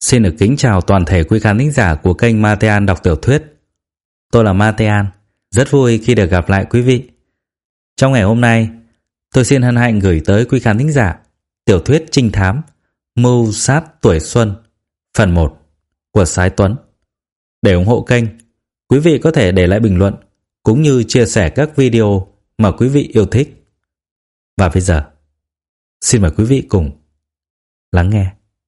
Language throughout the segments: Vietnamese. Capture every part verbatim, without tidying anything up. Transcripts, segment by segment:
Xin được kính chào toàn thể quý khán thính giả của kênh Matean đọc tiểu thuyết. Tôi là Matean, rất vui khi được gặp lại quý vị. Trong ngày hôm nay, tôi xin hân hạnh gửi tới quý khán thính giả tiểu thuyết trinh thám Mưu sát tuổi xuân phần một của Sái Tuấn. Để ủng hộ kênh, quý vị có thể để lại bình luận cũng như chia sẻ các video mà quý vị yêu thích. Và bây giờ, xin mời quý vị cùng lắng nghe.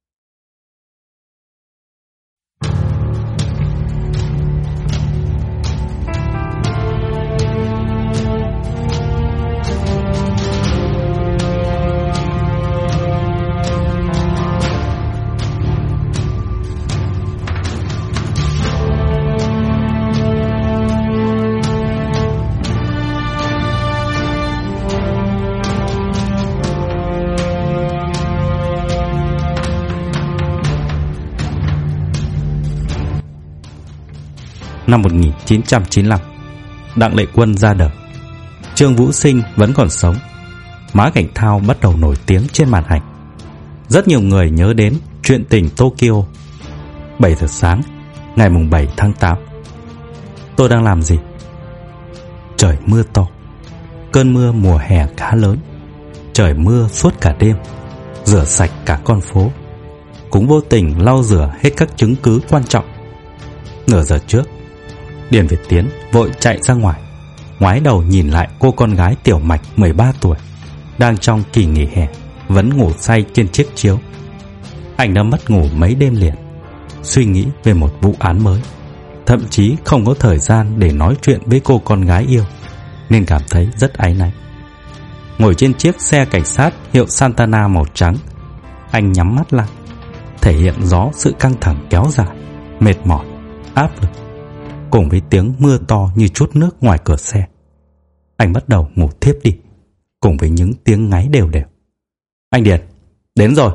Năm một nghìn chín trăm chín mươi lăm, Đặng Lệ Quân ra đời. Trương Vũ Sinh vẫn còn sống. Mã Cảnh Thao bắt đầu nổi tiếng trên màn ảnh. Rất nhiều người nhớ đến Chuyện tình Tokyo. Bảy giờ sáng ngày mùng bảy tháng tám. Tôi đang làm gì? Trời mưa to. Cơn mưa mùa hè khá lớn. Trời mưa suốt cả đêm, rửa sạch cả con phố, cũng vô tình lau rửa hết các chứng cứ quan trọng. Nửa giờ trước, Điền Việt Tiến vội chạy ra ngoài, ngoái đầu nhìn lại cô con gái Tiểu Mạch mười ba tuổi, đang trong kỳ nghỉ hè, vẫn ngủ say trên chiếc chiếu. Anh đã mất ngủ mấy đêm liền, suy nghĩ về một vụ án mới, thậm chí không có thời gian để nói chuyện với cô con gái yêu, nên cảm thấy rất áy náy. Ngồi trên chiếc xe cảnh sát hiệu Santana màu trắng, anh nhắm mắt lại, thể hiện rõ sự căng thẳng kéo dài, mệt mỏi, áp lực, cùng với tiếng mưa to như chút nước ngoài cửa xe. Anh bắt đầu ngủ thiếp đi, cùng với những tiếng ngáy đều đều. Anh Điền, đến rồi.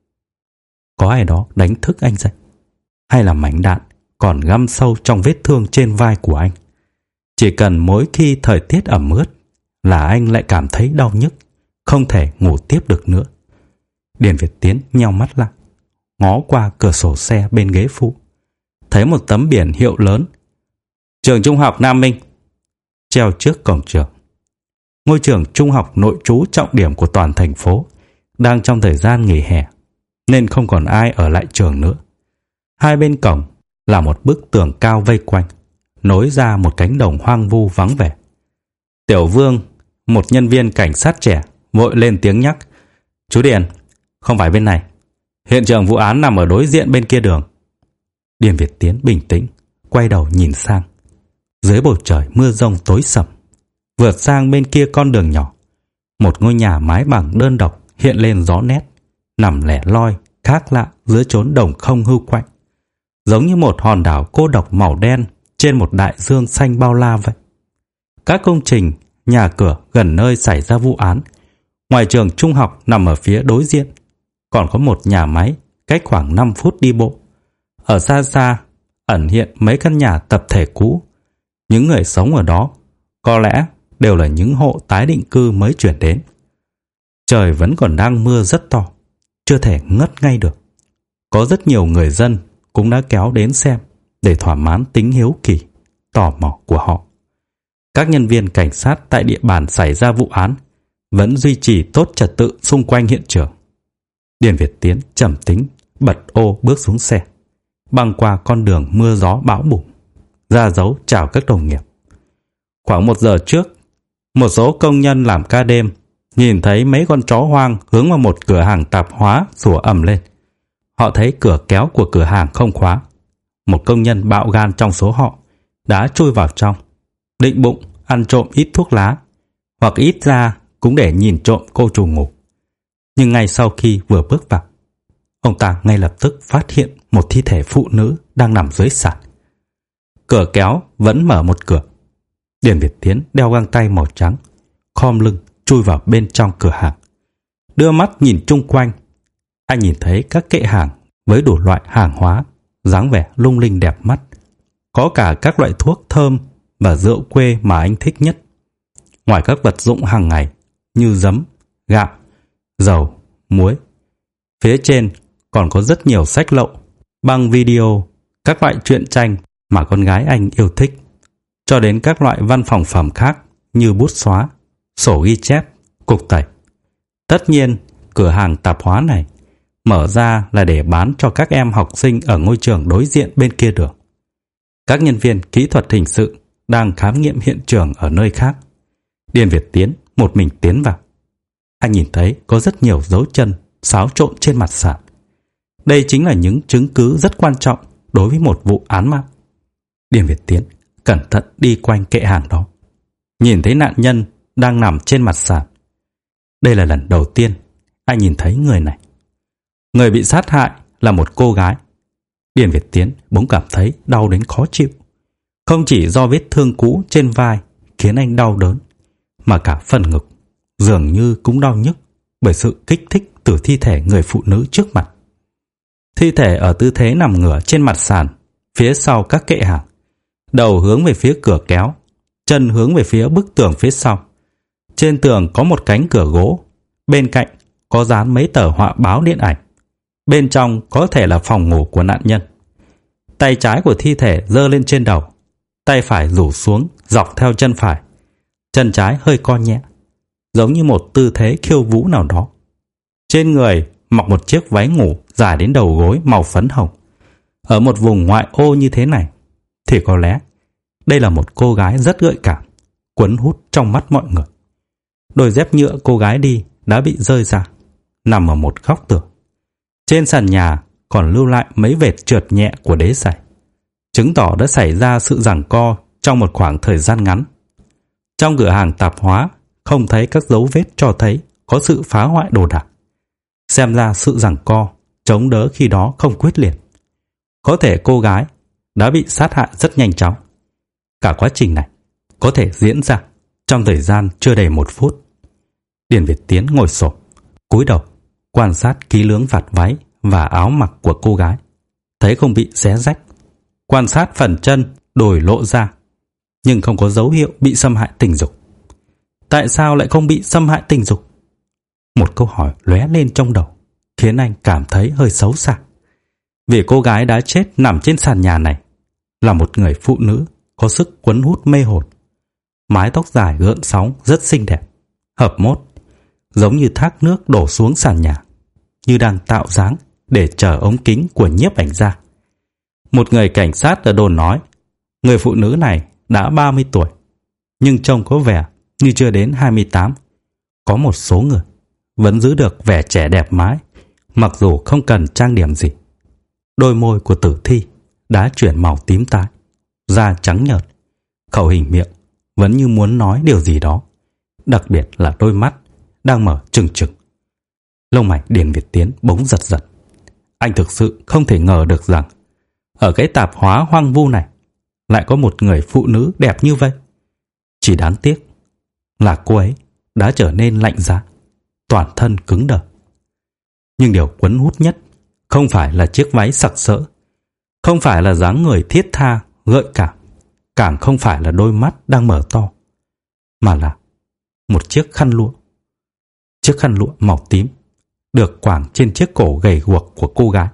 Có ai đó đánh thức anh dậy, hay là mảnh đạn còn găm sâu trong vết thương trên vai của anh? Chỉ cần mỗi khi thời tiết ẩm ướt là anh lại cảm thấy đau nhức, không thể ngủ tiếp được nữa. Điền Việt Tiến nheo mắt lại, ngó qua cửa sổ xe bên ghế phụ, thấy một tấm biển hiệu lớn Trường Trung học Nam Minh treo trước cổng trường. Ngôi trường trung học nội trú trọng điểm của toàn thành phố đang trong thời gian nghỉ hè, nên không còn ai ở lại trường nữa. Hai bên cổng là một bức tường cao vây quanh, nối ra một cánh đồng hoang vu vắng vẻ. Tiểu Vương, một nhân viên cảnh sát trẻ, vội lên tiếng nhắc: "Chú Điền, không phải bên này. Hiện trường vụ án nằm ở đối diện bên kia đường." Điền Việt Tiến bình tĩnh, quay đầu nhìn sang. Dưới bầu trời mưa rông tối sầm, vượt sang bên kia con đường nhỏ, một ngôi nhà mái bằng đơn độc hiện lên rõ nét, nằm lẻ loi, khác lạ giữa chốn đồng không hưu quạnh, giống như một hòn đảo cô độc màu đen trên một đại dương xanh bao la vậy. Các công trình, nhà cửa gần nơi xảy ra vụ án, ngoài trường trung học nằm ở phía đối diện, còn có một nhà máy cách khoảng năm phút đi bộ. Ở xa xa ẩn hiện mấy căn nhà tập thể cũ. Những người sống ở đó có lẽ đều là những hộ tái định cư mới chuyển đến. Trời vẫn còn đang mưa rất to, chưa thể ngất ngay được. Có rất nhiều người dân cũng đã kéo đến xem để thỏa mãn tính hiếu kỳ, tò mò của họ. Các nhân viên cảnh sát tại địa bàn xảy ra vụ án vẫn duy trì tốt trật tự xung quanh hiện trường. Điền Việt Tiến trầm tính bật ô bước xuống xe, băng qua con đường mưa gió bão bùng, ra dấu chào các đồng nghiệp. Khoảng một giờ trước, một số công nhân làm ca đêm nhìn thấy mấy con chó hoang hướng vào một cửa hàng tạp hóa sủa ầm lên. Họ thấy cửa kéo của cửa hàng không khóa. Một công nhân bạo gan trong số họ đã chui vào trong, định bụng ăn trộm ít thuốc lá, hoặc ít ra cũng để nhìn trộm cô chủ ngủ. Nhưng ngay sau khi vừa bước vào, ông ta ngay lập tức phát hiện một thi thể phụ nữ đang nằm dưới sàn. Cửa kéo vẫn mở một cửa. Điền Việt Tiến đeo găng tay màu trắng, khom lưng chui vào bên trong cửa hàng. Đưa mắt nhìn chung quanh, anh nhìn thấy các kệ hàng với đủ loại hàng hóa, dáng vẻ lung linh đẹp mắt. Có cả các loại thuốc thơm và rượu quê mà anh thích nhất. Ngoài các vật dụng hàng ngày như giấm, gạo, dầu, muối, phía trên còn có rất nhiều sách lậu, băng video, các loại truyện tranh mà con gái anh yêu thích, cho đến các loại văn phòng phẩm khác như bút xóa, sổ ghi chép, cục tẩy. Tất nhiên, cửa hàng tạp hóa này mở ra là để bán cho các em học sinh ở ngôi trường đối diện bên kia đường. Các nhân viên kỹ thuật hình sự đang khám nghiệm hiện trường ở nơi khác. Điền Việt Tiến một mình tiến vào. Anh nhìn thấy có rất nhiều dấu chân xáo trộn trên mặt sàn. Đây chính là những chứng cứ rất quan trọng đối với một vụ án mạng. Điền Việt Tiến cẩn thận đi quanh kệ hàng đó, nhìn thấy nạn nhân đang nằm trên mặt sàn. Đây là lần đầu tiên anh nhìn thấy người này. Người bị sát hại là một cô gái. Điền Việt Tiến bỗng cảm thấy đau đến khó chịu. Không chỉ do vết thương cũ trên vai khiến anh đau đớn, mà cả phần ngực dường như cũng đau nhức bởi sự kích thích từ thi thể người phụ nữ trước mặt. Thi thể ở tư thế nằm ngửa trên mặt sàn, phía sau các kệ hàng, đầu hướng về phía cửa kéo, chân hướng về phía bức tường phía sau. Trên tường có một cánh cửa gỗ, bên cạnh có dán mấy tờ họa báo điện ảnh. Bên trong có thể là phòng ngủ của nạn nhân. Tay trái của thi thể giơ lên trên đầu, tay phải rủ xuống dọc theo chân phải. Chân trái hơi co nhẹ, giống như một tư thế khiêu vũ nào đó. Trên người mặc một chiếc váy ngủ dài đến đầu gối màu phấn hồng. Ở một vùng ngoại ô như thế này thì có lẽ đây là một cô gái rất gợi cảm, cuốn hút trong mắt mọi người. Đôi dép nhựa cô gái đi đã bị rơi ra, nằm ở một góc tường. Trên sàn nhà còn lưu lại mấy vệt trượt nhẹ của đế giày, chứng tỏ đã xảy ra sự giằng co trong một khoảng thời gian ngắn. Trong cửa hàng tạp hóa không thấy các dấu vết cho thấy có sự phá hoại đồ đạc. Xem ra sự giằng co, chống đỡ khi đó không quyết liệt. Có thể cô gái đã bị sát hại rất nhanh chóng. Cả quá trình này có thể diễn ra trong thời gian chưa đầy một phút. Điền Việt Tiến ngồi xổm, cúi đầu quan sát kỹ lưỡng vạt váy và áo mặc của cô gái, thấy không bị xé rách. Quan sát phần chân, đùi lộ ra, nhưng không có dấu hiệu bị xâm hại tình dục. Tại sao lại không bị xâm hại tình dục? Một câu hỏi lóe lên trong đầu, khiến anh cảm thấy hơi xấu xa. Vì cô gái đã chết nằm trên sàn nhà này là một người phụ nữ có sức cuốn hút mê hồn. Mái tóc dài gợn sóng rất xinh đẹp, hợp mốt, giống như thác nước đổ xuống sàn nhà, như đang tạo dáng để chờ ống kính của nhiếp ảnh gia. Một người cảnh sát ở đồn nói người phụ nữ này đã ba mươi tuổi, nhưng trông có vẻ như chưa đến hai mươi tám. Có một số người vẫn giữ được vẻ trẻ đẹp mãi, mặc dù không cần trang điểm gì. Đôi môi của tử thi đã chuyển màu tím tái, da trắng nhợt, khẩu hình miệng vẫn như muốn nói điều gì đó, đặc biệt là đôi mắt đang mở trừng trừng. Lông mày Điền Việt Tiến bỗng giật giật. Anh thực sự không thể ngờ được rằng ở cái tạp hóa hoang vu này lại có một người phụ nữ đẹp như vậy. Chỉ đáng tiếc là cô ấy đã trở nên lạnh giá, toàn thân cứng đờ. Nhưng điều cuốn hút nhất không phải là chiếc váy sặc sỡ, không phải là dáng người thiết tha, gợi cảm, càng không phải là đôi mắt đang mở to, mà là một chiếc khăn lụa. Chiếc khăn lụa màu tím được quàng trên chiếc cổ gầy guộc của cô gái.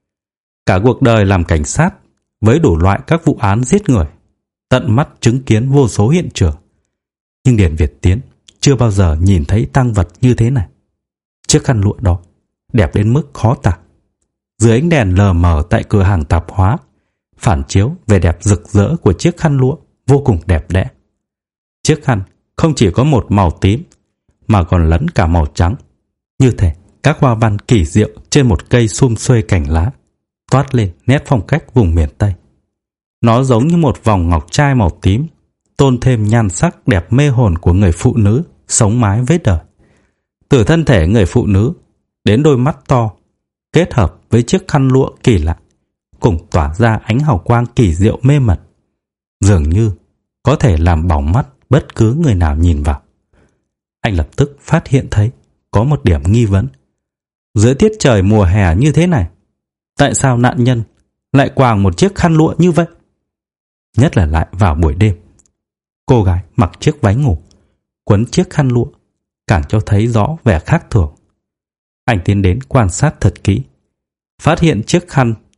Cả cuộc đời làm cảnh sát với đủ loại các vụ án giết người, tận mắt chứng kiến vô số hiện trường, nhưng Điền Việt Tiến chưa bao giờ nhìn thấy tang vật như thế này. Chiếc khăn lụa đó đẹp đến mức khó tả. Dưới ánh đèn lờ mờ tại cửa hàng tạp hóa, phản chiếu vẻ đẹp rực rỡ của chiếc khăn lụa vô cùng đẹp đẽ. Chiếc khăn không chỉ có một màu tím mà còn lẫn cả màu trắng, như thể các hoa văn kỳ diệu trên một cây sum xuê cành lá toát lên nét phong cách vùng miền Tây. Nó giống như một vòng ngọc trai màu tím, tôn thêm nhan sắc đẹp mê hồn của người phụ nữ sống mái với đời. Từ thân thể người phụ nữ đến đôi mắt to, kết hợp với chiếc khăn lụa kỳ lạ, cùng tỏa ra ánh hào quang kỳ diệu mê mật, dường như có thể làm bỏng mắt bất cứ người nào nhìn vào. Anh lập tức phát hiện thấy có một điểm nghi vấn. Dưới tiết trời mùa hè như thế này, tại sao nạn nhân lại quàng một chiếc khăn lụa như vậy? Nhất là lại vào buổi đêm. Cô gái mặc chiếc váy ngủ, quấn chiếc khăn lụa, càng cho thấy rõ vẻ khác thường. Anh tiến đến quan sát thật kỹ, phát hiện chiếc khăn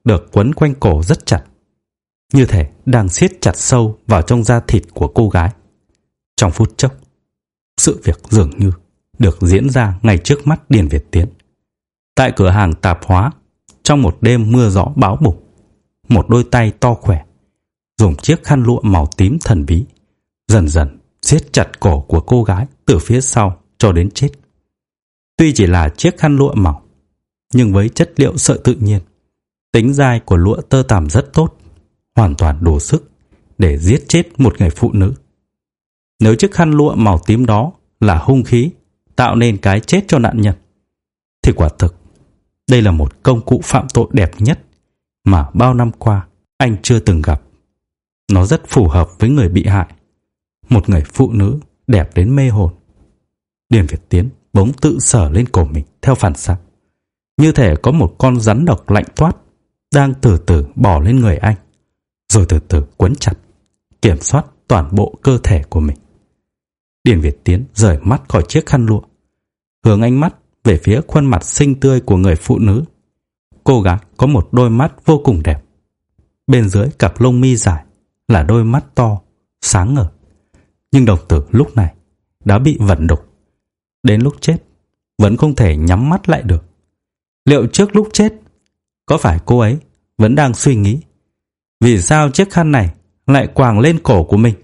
được quấn quanh cổ rất chặt, như thể đang siết chặt sâu vào trong da thịt của cô gái. Trong phút chốc, sự việc dường như được diễn ra ngay trước mắt Điền Việt Tiến. Tại cửa hàng tạp hóa, trong một đêm mưa gió bão bùng, một đôi tay to khỏe dùng chiếc khăn lụa màu tím thần bí dần dần siết chặt cổ của cô gái từ phía sau cho đến chết. Tuy chỉ là chiếc khăn lụa mỏng, nhưng với chất liệu sợi tự nhiên, tính dai của lụa tơ tằm rất tốt, hoàn toàn đủ sức để giết chết một người phụ nữ. Nếu chiếc khăn lụa màu tím đó là hung khí tạo nên cái chết cho nạn nhân, thì quả thực đây là một công cụ phạm tội đẹp nhất mà bao năm qua anh chưa từng gặp. Nó rất phù hợp với người bị hại, một người phụ nữ đẹp đến mê hồn. Điền Việt Tiến bỗng tự sờ lên cổ mình theo phản xạ, như thể có một con rắn độc lạnh toát đang từ từ bò lên người anh, rồi từ từ quấn chặt, kiểm soát toàn bộ cơ thể của mình. Điền Việt Tiến rời mắt khỏi chiếc khăn lụa, hướng ánh mắt về phía khuôn mặt xinh tươi của người phụ nữ. Cô gái có một đôi mắt vô cùng đẹp. Bên dưới cặp lông mi dài là đôi mắt to, sáng ngời. Nhưng đồng tử lúc này đã bị vẩn đục. Đến lúc chết vẫn không thể nhắm mắt lại được. Liệu trước lúc chết, có phải cô ấy vẫn đang suy nghĩ vì sao chiếc khăn này lại quàng lên cổ của mình?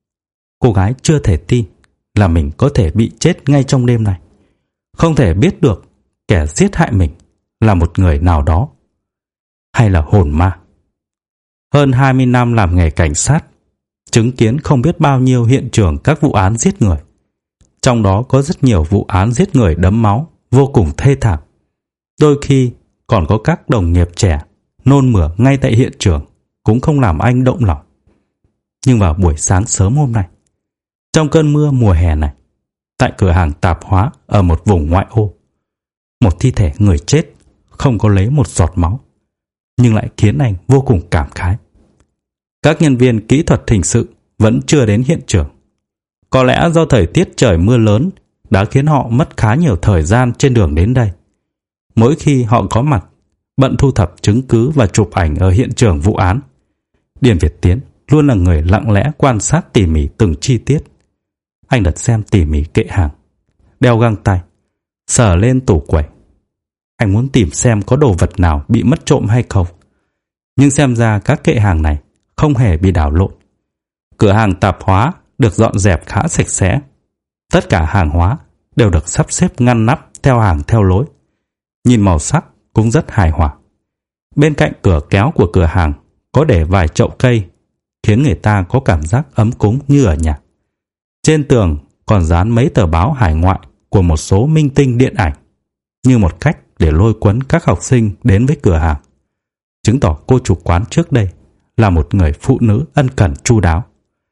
Cô gái chưa thể tin là mình có thể bị chết ngay trong đêm này, không thể biết được kẻ giết hại mình là một người nào đó, hay là hồn ma. Hơn hai mươi năm làm nghề cảnh sát, chứng kiến không biết bao nhiêu hiện trường các vụ án giết người. Trong đó có rất nhiều vụ án giết người đẫm máu, vô cùng thê thảm. Đôi khi còn có các đồng nghiệp trẻ nôn mửa ngay tại hiện trường, cũng không làm anh động lòng. Nhưng vào buổi sáng sớm hôm nay, trong cơn mưa mùa hè này, tại cửa hàng tạp hóa ở một vùng ngoại ô, một thi thể người chết không có lấy một giọt máu, nhưng lại khiến anh vô cùng cảm khái. Các nhân viên kỹ thuật hình sự vẫn chưa đến hiện trường. Có lẽ do thời tiết trời mưa lớn đã khiến họ mất khá nhiều thời gian trên đường đến đây. Mỗi khi họ có mặt, bận thu thập chứng cứ và chụp ảnh ở hiện trường vụ án, Điền Việt Tiến luôn là người lặng lẽ quan sát tỉ mỉ từng chi tiết. Anh lật xem tỉ mỉ kệ hàng, đeo găng tay, sờ lên tủ quầy. Anh muốn tìm xem có đồ vật nào bị mất trộm hay không. Nhưng xem ra các kệ hàng này không hề bị đảo lộn. Cửa hàng tạp hóa được dọn dẹp khá sạch sẽ. Tất cả hàng hóa đều được sắp xếp ngăn nắp theo hàng theo lối. Nhìn màu sắc cũng rất hài hòa. Bên cạnh cửa kéo của cửa hàng có để vài chậu cây, khiến người ta có cảm giác ấm cúng như ở nhà. Trên tường còn dán mấy tờ báo hải ngoại của một số minh tinh điện ảnh, như một cách để lôi cuốn các học sinh đến với cửa hàng, chứng tỏ cô chủ quán trước đây là một người phụ nữ ân cần chu đáo.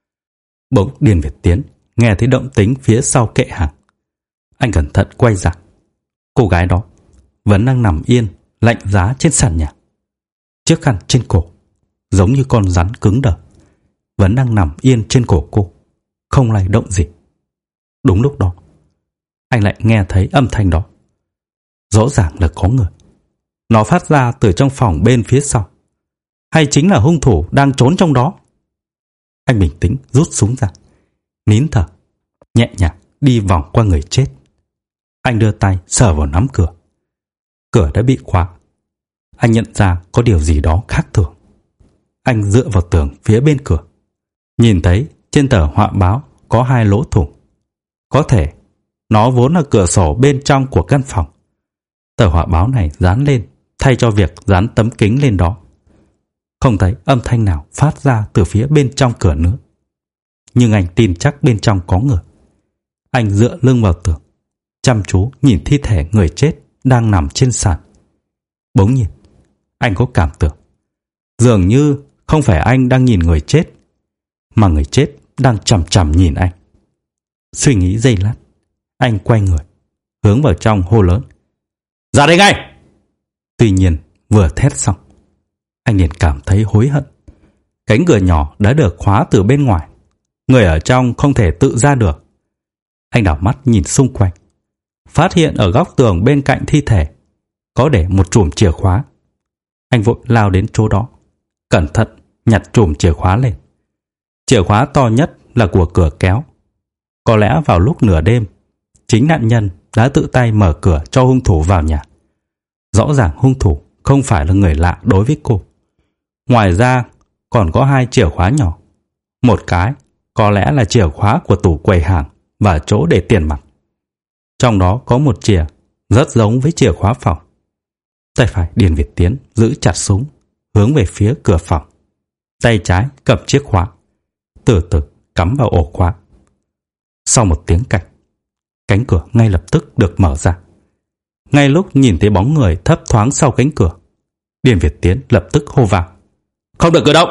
Bỗng Điền Việt Tiến nghe thấy động tĩnh phía sau kệ hàng. Anh cẩn thận quay ra. Cô gái đó vẫn đang nằm yên lạnh giá trên sàn nhà. Chiếc khăn trên cổ giống như con rắn cứng đờ vẫn đang nằm yên trên cổ cô, không lay động gì. Đúng lúc đó, anh lại nghe thấy âm thanh đó. Rõ ràng là có người. Nó phát ra từ trong phòng bên phía sau. Hay chính là hung thủ đang trốn trong đó? Anh bình tĩnh rút súng ra, nín thở, nhẹ nhàng đi vòng qua người chết. Anh đưa tay sờ vào nắm cửa. Cửa đã bị khóa. Anh nhận ra có điều gì đó khác thường. Anh dựa vào tường phía bên cửa, nhìn thấy trên tờ họa báo có hai lỗ thủng. Có thể nó vốn là cửa sổ bên trong của căn phòng. Tờ họa báo này dán lên thay cho việc dán tấm kính lên đó. Không thấy âm thanh nào phát ra từ phía bên trong cửa nữa. Nhưng anh tin chắc bên trong có người. Anh dựa lưng vào tường, chăm chú nhìn thi thể người chết đang nằm trên sàn. Bỗng nhiên, anh có cảm tưởng dường như không phải anh đang nhìn người chết, mà người chết đang chằm chằm nhìn anh. Suy nghĩ giây lát, anh quay người, hướng vào trong hô lớn: "Ra đây ngay!" Tuy nhiên, vừa thét xong, anh liền cảm thấy hối hận. Cánh cửa nhỏ đã được khóa từ bên ngoài, người ở trong không thể tự ra được. Anh đảo mắt nhìn xung quanh, phát hiện ở góc tường bên cạnh thi thể có để một chùm chìa khóa. Anh vội lao đến chỗ đó, cẩn thận nhặt chùm chìa khóa lên. Chìa khóa to nhất là của cửa kéo. Có lẽ vào lúc nửa đêm, chính nạn nhân đã tự tay mở cửa cho hung thủ vào nhà. Rõ ràng hung thủ không phải là người lạ đối với cô. Ngoài ra còn có hai chìa khóa nhỏ. Một cái có lẽ là chìa khóa của tủ quầy hàng và chỗ để tiền mặt. Trong đó có một chìa rất giống với chìa khóa phòng. Tay phải Điền Việt Tiến giữ chặt súng, hướng về phía cửa phòng. Tay trái cầm chiếc khóa, từ từ cắm vào ổ khóa. Sau một tiếng cạch, cánh cửa ngay lập tức được mở ra. Ngay lúc nhìn thấy bóng người thấp thoáng sau cánh cửa, Điền Việt Tiến lập tức hô vang: "Không được cử động!"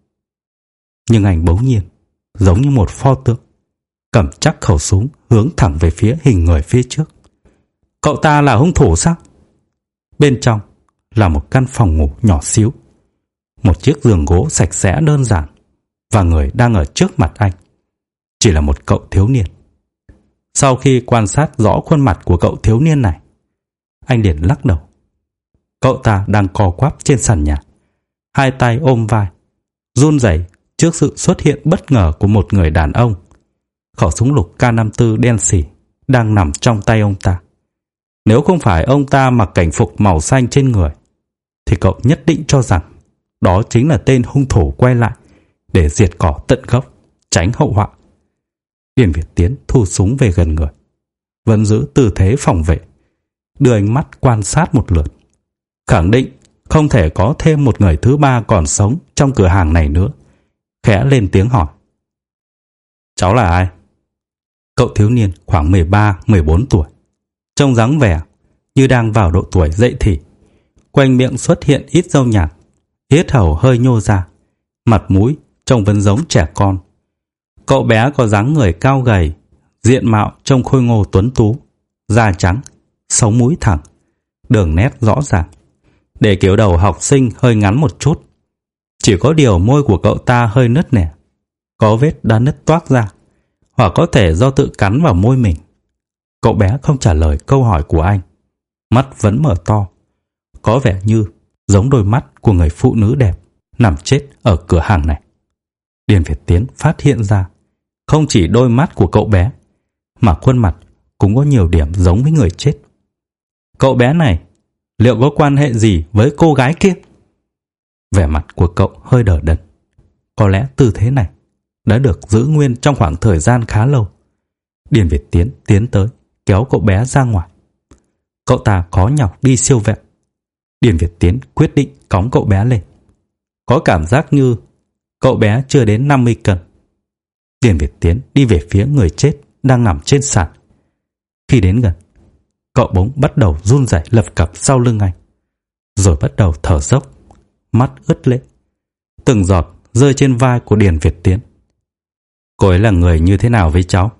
Nhưng anh bỗng nhiên, giống như một pho tượng, cầm chắc khẩu súng hướng thẳng về phía hình người phía trước. Cậu ta là hung thủ sao? Bên trong là một căn phòng ngủ nhỏ xíu, một chiếc giường gỗ sạch sẽ đơn giản, và người đang ở trước mặt anh chỉ là một cậu thiếu niên. Sau khi quan sát rõ khuôn mặt của cậu thiếu niên này, anh liền lắc đầu. Cậu ta đang co quắp trên sàn nhà, hai tay ôm vai, run rẩy trước sự xuất hiện bất ngờ của một người đàn ông. Khẩu súng lục K năm mươi tư đen xỉ đang nằm trong tay ông ta. Nếu không phải ông ta mặc cảnh phục màu xanh trên người, thì cậu nhất định cho rằng đó chính là tên hung thủ quay lại để diệt cỏ tận gốc, tránh hậu họa. Điền Việt Tiến thu súng về gần người, vẫn giữ tư thế phòng vệ, đưa ánh mắt quan sát một lượt, khẳng định không thể có thêm một người thứ ba còn sống trong cửa hàng này nữa, khẽ lên tiếng hỏi: "Cháu là ai?" Cậu thiếu niên khoảng mười ba mười bốn tuổi, trông dáng vẻ như đang vào độ tuổi dậy thì. Quanh miệng xuất hiện ít râu nhạt, yết hầu hơi nhô ra, mặt mũi trông vẫn giống trẻ con. Cậu bé có dáng người cao gầy, diện mạo trông khôi ngô tuấn tú, da trắng, sống mũi thẳng, đường nét rõ ràng, để kiểu đầu học sinh hơi ngắn một chút. Chỉ có điều môi của cậu ta hơi nứt nẻ, có vết đã nứt toác ra, hoặc có thể do tự cắn vào môi mình. Cậu bé không trả lời câu hỏi của anh, mắt vẫn mở to, có vẻ như giống đôi mắt của người phụ nữ đẹp nằm chết ở cửa hàng này. Điền Việt Tiến phát hiện ra không chỉ đôi mắt của cậu bé, mà khuôn mặt cũng có nhiều điểm giống với người chết. Cậu bé này liệu có quan hệ gì với cô gái kia? Vẻ mặt của cậu hơi đờ đẫn. Có lẽ tư thế này đã được giữ nguyên trong khoảng thời gian khá lâu. Điền Việt Tiến tiến tới, kéo cậu bé ra ngoài. Cậu ta khó nhọc đi siêu vẹo. Điền Việt Tiến quyết định cõng cậu bé lên. Có cảm giác như cậu bé chưa đến năm mươi cân. Điền Việt Tiến đi về phía người chết đang nằm trên sàn. Khi đến gần, cậu bỗng bắt đầu run rẩy lập cập sau lưng anh, rồi bắt đầu thở dốc, mắt ướt lệ. Từng giọt rơi trên vai của Điền Việt Tiến. Cô ấy là người như thế nào với cháu?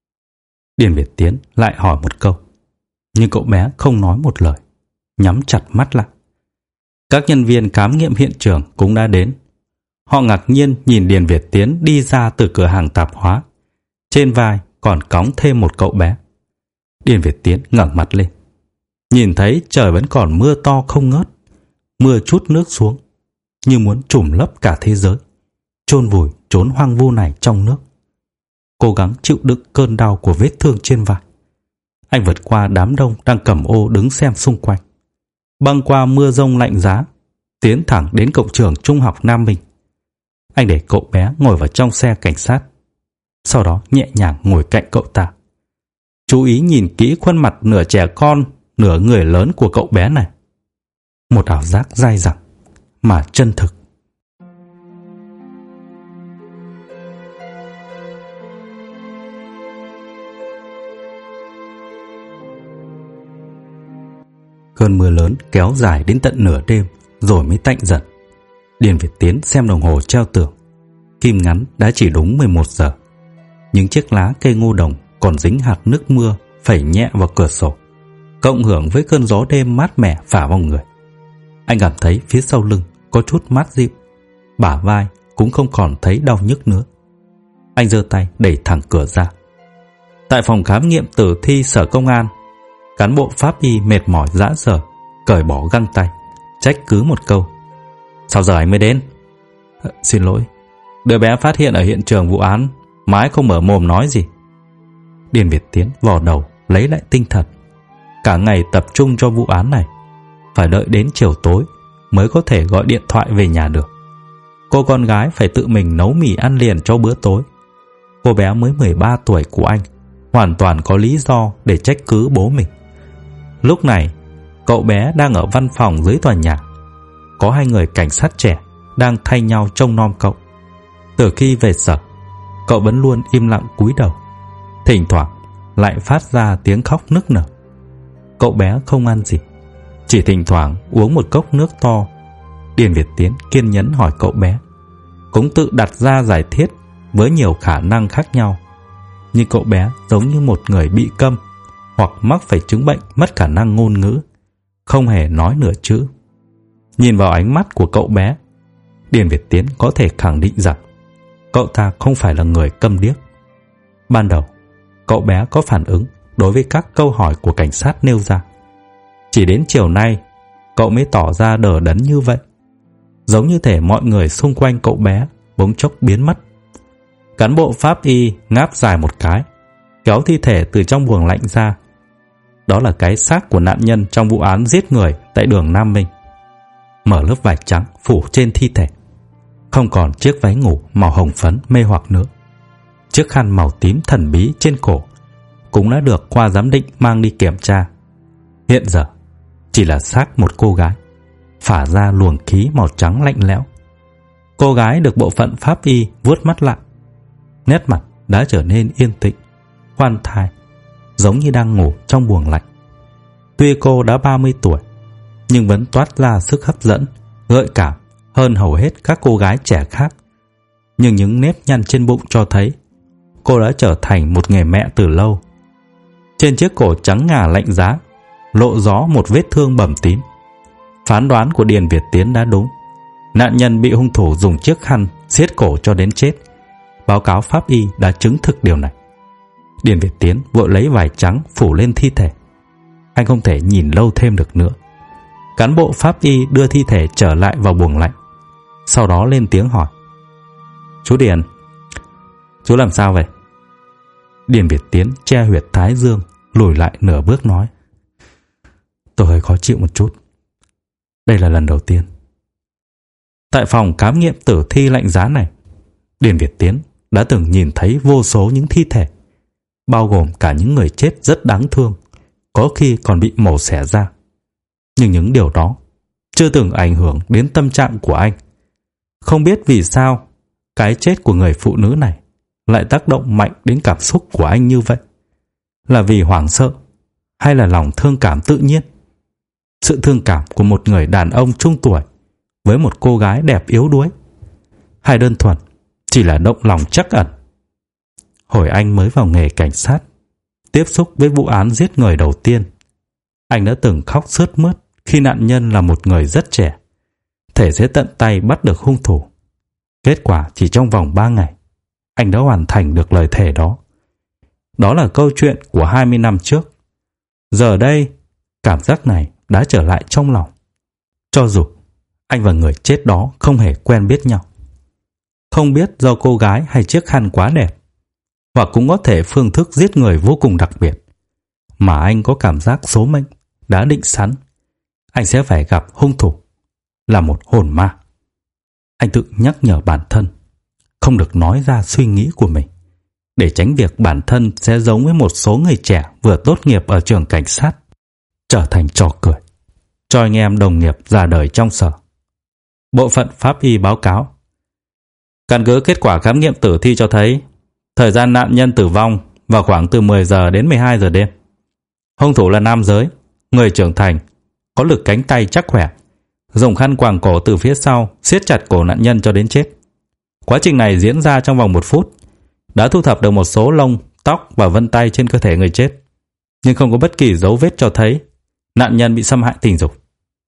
Điền Việt Tiến lại hỏi một câu, nhưng cậu bé không nói một lời, nhắm chặt mắt lại. Các nhân viên khám nghiệm hiện trường cũng đã đến. Họ ngạc nhiên nhìn Điền Việt Tiến đi ra từ cửa hàng tạp hóa, trên vai còn cõng thêm một cậu bé. Điền Việt Tiến ngẩng mặt lên, nhìn thấy trời vẫn còn mưa to không ngớt, mưa chút nước xuống, như muốn trùm lấp cả thế giới, chôn vùi chốn hoang vu này trong nước. Cố gắng chịu đựng cơn đau của vết thương trên vai, anh vượt qua đám đông đang cầm ô đứng xem xung quanh, băng qua mưa rông lạnh giá, tiến thẳng đến cổng trường trung học Nam Minh. Anh để cậu bé ngồi vào trong xe cảnh sát, sau đó nhẹ nhàng ngồi cạnh cậu ta, chú ý nhìn kỹ khuôn mặt nửa trẻ con nửa người lớn của cậu bé này. Một ảo giác dai dẳng mà chân thực. Cơn mưa lớn kéo dài đến tận nửa đêm rồi mới tạnh dần. Điền Việt Tiến xem đồng hồ treo tường, kim ngắn đã chỉ đúng mười một giờ. Những chiếc lá cây ngô đồng còn dính hạt nước mưa phẩy nhẹ vào cửa sổ, cộng hưởng với cơn gió đêm mát mẻ phả vào người. Anh cảm thấy phía sau lưng có chút mát dịu, bả vai cũng không còn thấy đau nhức nữa. Anh giơ tay đẩy thẳng cửa ra. Tại phòng khám nghiệm tử thi Sở Công an, cán bộ pháp y mệt mỏi rã rời cởi bỏ găng tay, trách cứ một câu. Sao giờ anh mới đến? À, xin lỗi, đứa bé phát hiện ở hiện trường vụ án, mãi không mở mồm nói gì. Điền Việt Tiến vò đầu lấy lại tinh thần. Cả ngày tập trung cho vụ án này, phải đợi đến chiều tối mới có thể gọi điện thoại về nhà được. Cô con gái phải tự mình nấu mì ăn liền cho bữa tối. Cô bé mới mười ba tuổi của anh hoàn toàn có lý do để trách cứ bố mình. Lúc này, cậu bé đang ở văn phòng dưới tòa nhà. Có hai người cảnh sát trẻ đang thay nhau trông nom cậu. Từ khi về sở, cậu vẫn luôn im lặng cúi đầu, thỉnh thoảng lại phát ra tiếng khóc nức nở. Cậu bé không ăn gì, chỉ thỉnh thoảng uống một cốc nước to. Điền Việt Tiến kiên nhẫn hỏi cậu bé, cũng tự đặt ra giải thiết với nhiều khả năng khác nhau. Nhưng cậu bé giống như một người bị câm hoặc mắc phải chứng bệnh mất khả năng ngôn ngữ, không hề nói nửa chữ. Nhìn vào ánh mắt của cậu bé, Điền Việt Tiến có thể khẳng định rằng cậu ta không phải là người câm điếc. Ban đầu, cậu bé có phản ứng đối với các câu hỏi của cảnh sát nêu ra. Chỉ đến chiều nay, cậu mới tỏ ra đờ đẫn như vậy, giống như thể mọi người xung quanh cậu bé bỗng chốc biến mất. Cán bộ pháp y ngáp dài một cái, kéo thi thể từ trong buồng lạnh ra. Đó là cái xác của nạn nhân trong vụ án giết người tại đường Nam Minh. Mở lớp vải trắng phủ trên thi thể, không còn chiếc váy ngủ màu hồng phấn mê hoặc nữa. Chiếc khăn màu tím thần bí trên cổ cũng đã được qua giám định mang đi kiểm tra. Hiện giờ chỉ là xác một cô gái, phả ra luồng khí màu trắng lạnh lẽo. Cô gái được bộ phận pháp y vuốt mắt lại, nét mặt đã trở nên yên tĩnh, khoan thai, giống như đang ngủ trong buồng lạnh. Tuy cô đã ba mươi tuổi, nhưng vẫn toát ra sức hấp dẫn, gợi cảm hơn hầu hết các cô gái trẻ khác. Nhưng những nếp nhăn trên bụng cho thấy cô đã trở thành một người mẹ từ lâu. Trên chiếc cổ trắng ngà lạnh giá lộ rõ một vết thương bầm tím. Phán đoán của Điền Việt Tiến đã đúng. Nạn nhân bị hung thủ dùng chiếc khăn siết cổ cho đến chết. Báo cáo pháp y đã chứng thực điều này. Điền Việt Tiến vội lấy vải trắng phủ lên thi thể. Anh không thể nhìn lâu thêm được nữa. Cán bộ pháp y đưa thi thể trở lại vào buồng lạnh, sau đó lên tiếng hỏi: Chú Điền, chú làm sao vậy? Điền Việt Tiến che huyệt thái dương, lùi lại nửa bước nói: Tôi hơi khó chịu một chút. Đây là lần đầu tiên. Tại phòng khám nghiệm tử thi lạnh giá này, Điền Việt Tiến đã từng nhìn thấy vô số những thi thể, bao gồm cả những người chết rất đáng thương, có khi còn bị mổ xẻ ra. Nhưng những điều đó chưa từng ảnh hưởng đến tâm trạng của anh. Không biết vì sao cái chết của người phụ nữ này lại tác động mạnh đến cảm xúc của anh như vậy. Là vì hoảng sợ hay là lòng thương cảm tự nhiên? Sự thương cảm của một người đàn ông trung tuổi với một cô gái đẹp yếu đuối, hay đơn thuần chỉ là động lòng trắc ẩn? Hồi anh mới vào nghề cảnh sát, tiếp xúc với vụ án giết người đầu tiên, anh đã từng khóc sướt mướt khi nạn nhân là một người rất trẻ, thể sẽ tận tay bắt được hung thủ. Kết quả chỉ trong vòng ba ngày, anh đã hoàn thành được lời thề đó. Đó là câu chuyện của hai mươi năm trước. Giờ đây, cảm giác này đã trở lại trong lòng. Cho dù anh và người chết đó không hề quen biết nhau, không biết do cô gái hay chiếc khăn quá đẹp, hoặc cũng có thể phương thức giết người vô cùng đặc biệt, mà anh có cảm giác số mệnh đã định sẵn anh sẽ phải gặp hung thủ là một hồn ma. Anh tự nhắc nhở bản thân không được nói ra suy nghĩ của mình, để tránh việc bản thân sẽ giống với một số người trẻ vừa tốt nghiệp ở trường cảnh sát, trở thành trò cười cho anh em đồng nghiệp ra đời trong sở. Bộ phận pháp y báo cáo: căn cứ kết quả khám nghiệm tử thi cho thấy, thời gian nạn nhân tử vong vào khoảng từ mười giờ đến mười hai giờ đêm. Hung thủ là nam giới, người trưởng thành, có lực cánh tay chắc khỏe, dùng khăn quàng cổ từ phía sau siết chặt cổ nạn nhân cho đến chết. Quá trình này diễn ra trong vòng một phút, đã thu thập được một số lông, tóc và vân tay trên cơ thể người chết, nhưng không có bất kỳ dấu vết cho thấy nạn nhân bị xâm hại tình dục.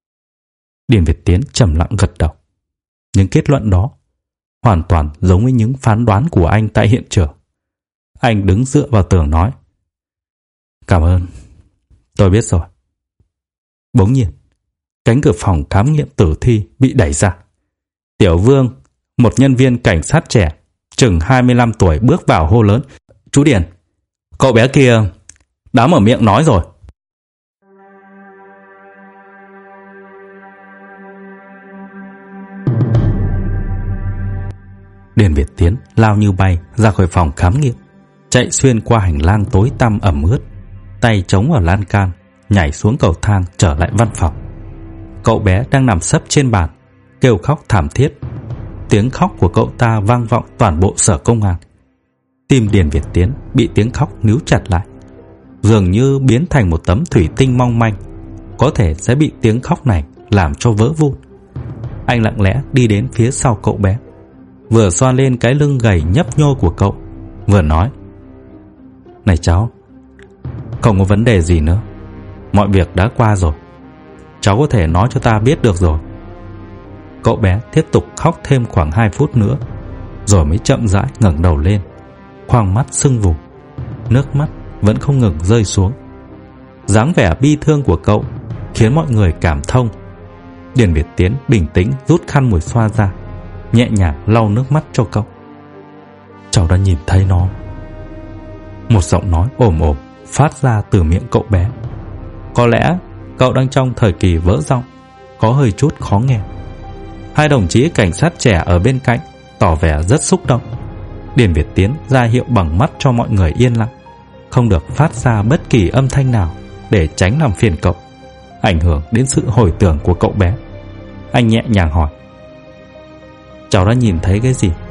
Điền Việt Tiến trầm lặng gật đầu. Những kết luận đó hoàn toàn giống với những phán đoán của anh tại hiện trường. Anh đứng dựa vào tường nói: cảm ơn, tôi biết rồi. Bỗng nhiên, cánh cửa phòng khám nghiệm tử thi bị đẩy ra. Tiểu Vương, một nhân viên cảnh sát trẻ, chừng hai mươi lăm tuổi bước vào hô lớn: "Chú Điền, cậu bé kia đã mở miệng nói rồi." Điền Việt Tiến lao như bay ra khỏi phòng khám nghiệm, chạy xuyên qua hành lang tối tăm ẩm ướt, tay chống vào lan can, nhảy xuống cầu thang trở lại văn phòng. Cậu bé đang nằm sấp trên bàn, kêu khóc thảm thiết. Tiếng khóc của cậu ta vang vọng toàn bộ sở công an. Tim Điền Việt Tiến bị tiếng khóc níu chặt lại, dường như biến thành một tấm thủy tinh mong manh, có thể sẽ bị tiếng khóc này làm cho vỡ vụn. Anh lặng lẽ đi đến phía sau cậu bé, vừa xoa lên cái lưng gầy nhấp nhô của cậu, vừa nói: "Này cháu, không có vấn đề gì nữa, mọi việc đã qua rồi, cháu có thể nói cho ta biết được rồi." Cậu bé tiếp tục khóc thêm khoảng hai phút nữa, rồi mới chậm rãi ngẩng đầu lên, khoang mắt sưng vù, nước mắt vẫn không ngừng rơi xuống. Dáng vẻ bi thương của cậu khiến mọi người cảm thông. Điền Việt Tiến bình tĩnh rút khăn mùi xoa ra, nhẹ nhàng lau nước mắt cho cậu. "Cháu đã nhìn thấy nó." Một giọng nói ồm ồm phát ra từ miệng cậu bé. Có lẽ cậu đang trong thời kỳ vỡ giọng, có hơi chút khó nghe. Hai đồng chí cảnh sát trẻ ở bên cạnh tỏ vẻ rất xúc động. Điền Việt Tiến ra hiệu bằng mắt cho mọi người yên lặng, không được phát ra bất kỳ âm thanh nào để tránh làm phiền cậu, ảnh hưởng đến sự hồi tưởng của cậu bé. Anh nhẹ nhàng hỏi: "Cháu đã nhìn thấy cái gì?"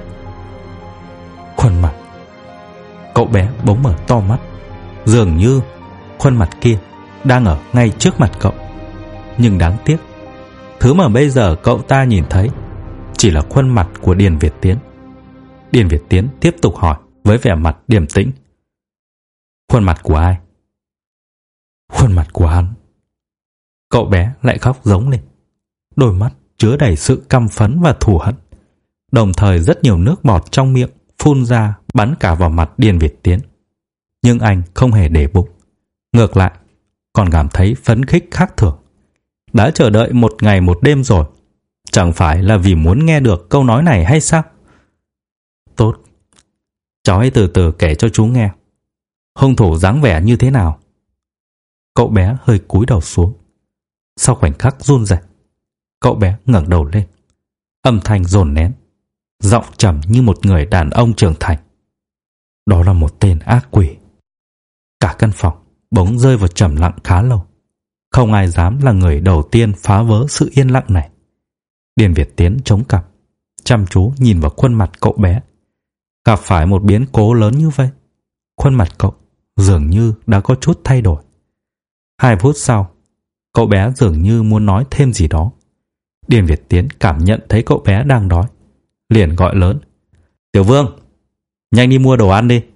"Khuôn mặt." Cậu bé bỗng mở to mắt, dường như khuôn mặt kia đang ở ngay trước mặt cậu. Nhưng đáng tiếc, thứ mà bây giờ cậu ta nhìn thấy chỉ là khuôn mặt của Điền Việt Tiến. Điền Việt Tiến tiếp tục hỏi với vẻ mặt điềm tĩnh: "Khuôn mặt của ai?" "Khuôn mặt của hắn." Cậu bé lại khóc giống lên, đôi mắt chứa đầy sự căm phẫn và thù hận, đồng thời rất nhiều nước bọt trong miệng phun ra bắn cả vào mặt Điền Việt Tiến. Nhưng anh không hề để bụng, ngược lại còn cảm thấy phấn khích khác thường. Đã chờ đợi một ngày một đêm rồi, chẳng phải là vì muốn nghe được câu nói này hay sao? "Tốt, cháu hãy từ từ kể cho chú nghe, hung thủ dáng vẻ như thế nào." Cậu bé hơi cúi đầu xuống. Sau khoảnh khắc run rẩy, cậu bé ngẩng đầu lên, âm thanh dồn nén, giọng trầm như một người đàn ông trưởng thành: "Đó là một tên ác quỷ." Cả căn phòng bỗng rơi vào trầm lặng khá lâu. Không ai dám là người đầu tiên phá vỡ sự yên lặng này. Điền Việt Tiến chống cằm, chăm chú nhìn vào khuôn mặt cậu bé. Gặp phải một biến cố lớn như vậy, khuôn mặt cậu dường như đã có chút thay đổi. Hai phút sau, cậu bé dường như muốn nói thêm gì đó. Điền Việt Tiến cảm nhận thấy cậu bé đang đói, liền gọi lớn: "Tiểu Vương, nhanh đi mua đồ ăn đi."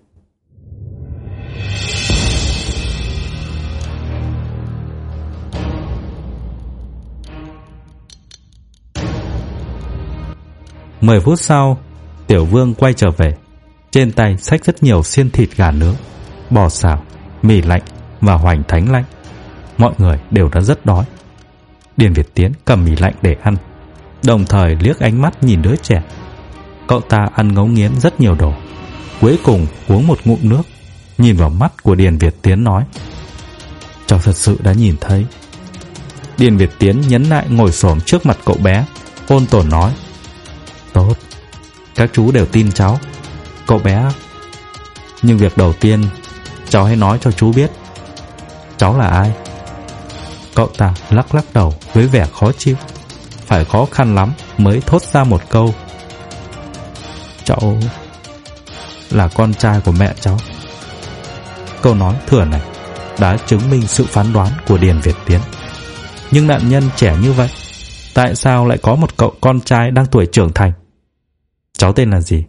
Mười phút sau, Tiểu Vương quay trở về, trên tay xách rất nhiều xiên thịt gà nướng, bò xào, mì lạnh và hoành thánh lạnh. Mọi người đều đã rất đói. Điền Việt Tiến cầm mì lạnh để ăn, đồng thời liếc ánh mắt nhìn đứa trẻ. Cậu ta ăn ngấu nghiến rất nhiều đồ, cuối cùng uống một ngụm nước, nhìn vào mắt của Điền Việt Tiến nói: "Cháu thật sự đã nhìn thấy." Điền Việt Tiến nhấn lại ngồi xổm trước mặt cậu bé, ôn tồn nói: "Tốt, các chú đều tin cháu, cậu bé. Nhưng việc đầu tiên, cháu hãy nói cho chú biết, cháu là ai?" Cậu ta lắc lắc đầu với vẻ khó chịu, phải khó khăn lắm mới thốt ra một câu: "Cháu là con trai của mẹ cháu." Câu nói thừa này đã chứng minh sự phán đoán của Điền Việt Tiến. Nhưng nạn nhân trẻ như vậy, tại sao lại có một cậu con trai đang tuổi trưởng thành? "Cháu tên là gì?"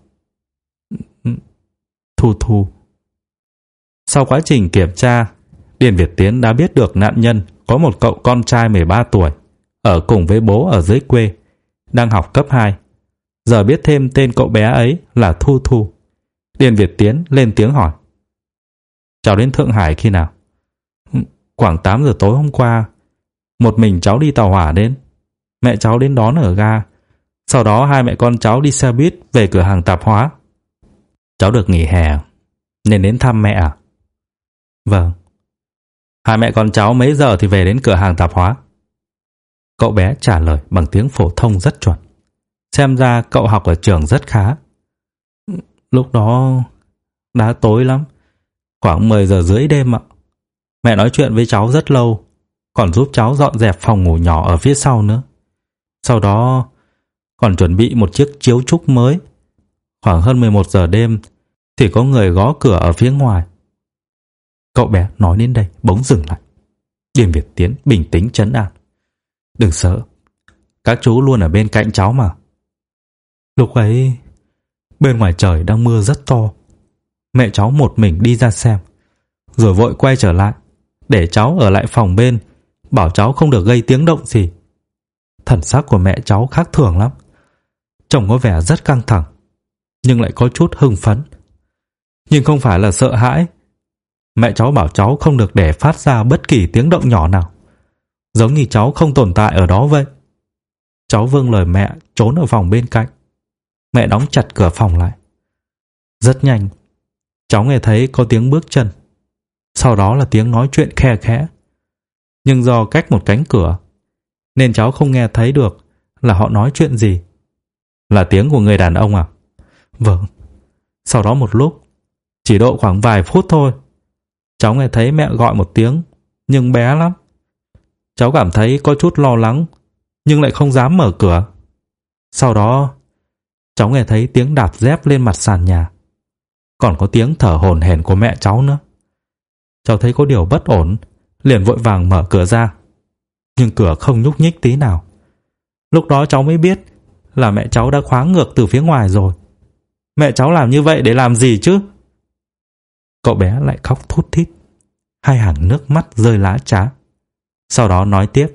"Thu Thu." Sau quá trình kiểm tra, Điền Việt Tiến đã biết được nạn nhân có một cậu con trai mười ba tuổi, ở cùng với bố ở dưới quê, đang học cấp hai. Giờ biết thêm tên cậu bé ấy là Thu Thu. Điền Việt Tiến lên tiếng hỏi: "Cháu đến Thượng Hải khi nào?" "Khoảng tám giờ tối hôm qua, Một mình cháu đi tàu hỏa đến. Mẹ cháu đến đón ở ga. Sau đó hai mẹ con cháu đi xe buýt về cửa hàng tạp hóa. Cháu được nghỉ hè nên đến thăm mẹ à? Vâng. Hai mẹ con cháu mấy giờ thì về đến cửa hàng tạp hóa? Cậu bé trả lời bằng tiếng phổ thông rất chuẩn. Xem ra cậu học ở trường rất khá. Lúc đó đã tối lắm, khoảng mười giờ rưỡi đêm ạ. Mẹ nói chuyện với cháu rất lâu, còn giúp cháu dọn dẹp phòng ngủ nhỏ ở phía sau nữa. Sau đó còn chuẩn bị một chiếc chiếu trúc mới. Khoảng hơn mười một giờ đêm thì có người gõ cửa ở phía ngoài. Cậu bé nói đến đây bỗng dừng lại. Điền Việt Tiến bình tĩnh trấn an. Đừng sợ, các chú luôn ở bên cạnh cháu mà. Lúc ấy bên ngoài trời đang mưa rất to. Mẹ cháu một mình đi ra xem, rồi vội quay trở lại, để cháu ở lại phòng bên, bảo cháu không được gây tiếng động gì. Thần sắc của mẹ cháu khác thường lắm. Trông có vẻ rất căng thẳng, nhưng lại có chút hưng phấn. Nhưng không phải là sợ hãi. Mẹ cháu bảo cháu không được để phát ra bất kỳ tiếng động nhỏ nào, giống như cháu không tồn tại ở đó vậy. Cháu vâng lời mẹ trốn ở phòng bên cạnh. Mẹ đóng chặt cửa phòng lại. Rất nhanh, cháu nghe thấy có tiếng bước chân. Sau đó là tiếng nói chuyện khe khẽ. Nhưng do cách một cánh cửa nên cháu không nghe thấy được là họ nói chuyện gì. Là tiếng của người đàn ông à? Vâng. Sau đó một lúc, chỉ độ khoảng vài phút thôi, cháu nghe thấy mẹ gọi một tiếng, nhưng bé lắm. Cháu cảm thấy có chút lo lắng, nhưng lại không dám mở cửa. Sau đó, cháu nghe thấy tiếng đạp dép lên mặt sàn nhà. Còn có tiếng thở hổn hển của mẹ cháu nữa. Cháu thấy có điều bất ổn, liền vội vàng mở cửa ra. Nhưng cửa không nhúc nhích tí nào. Lúc đó cháu mới biết là mẹ cháu đã khóa ngược từ phía ngoài rồi. Mẹ cháu làm như vậy để làm gì chứ? Cậu bé lại khóc thút thít, hai hàng nước mắt rơi lã chã. Sau đó nói tiếp.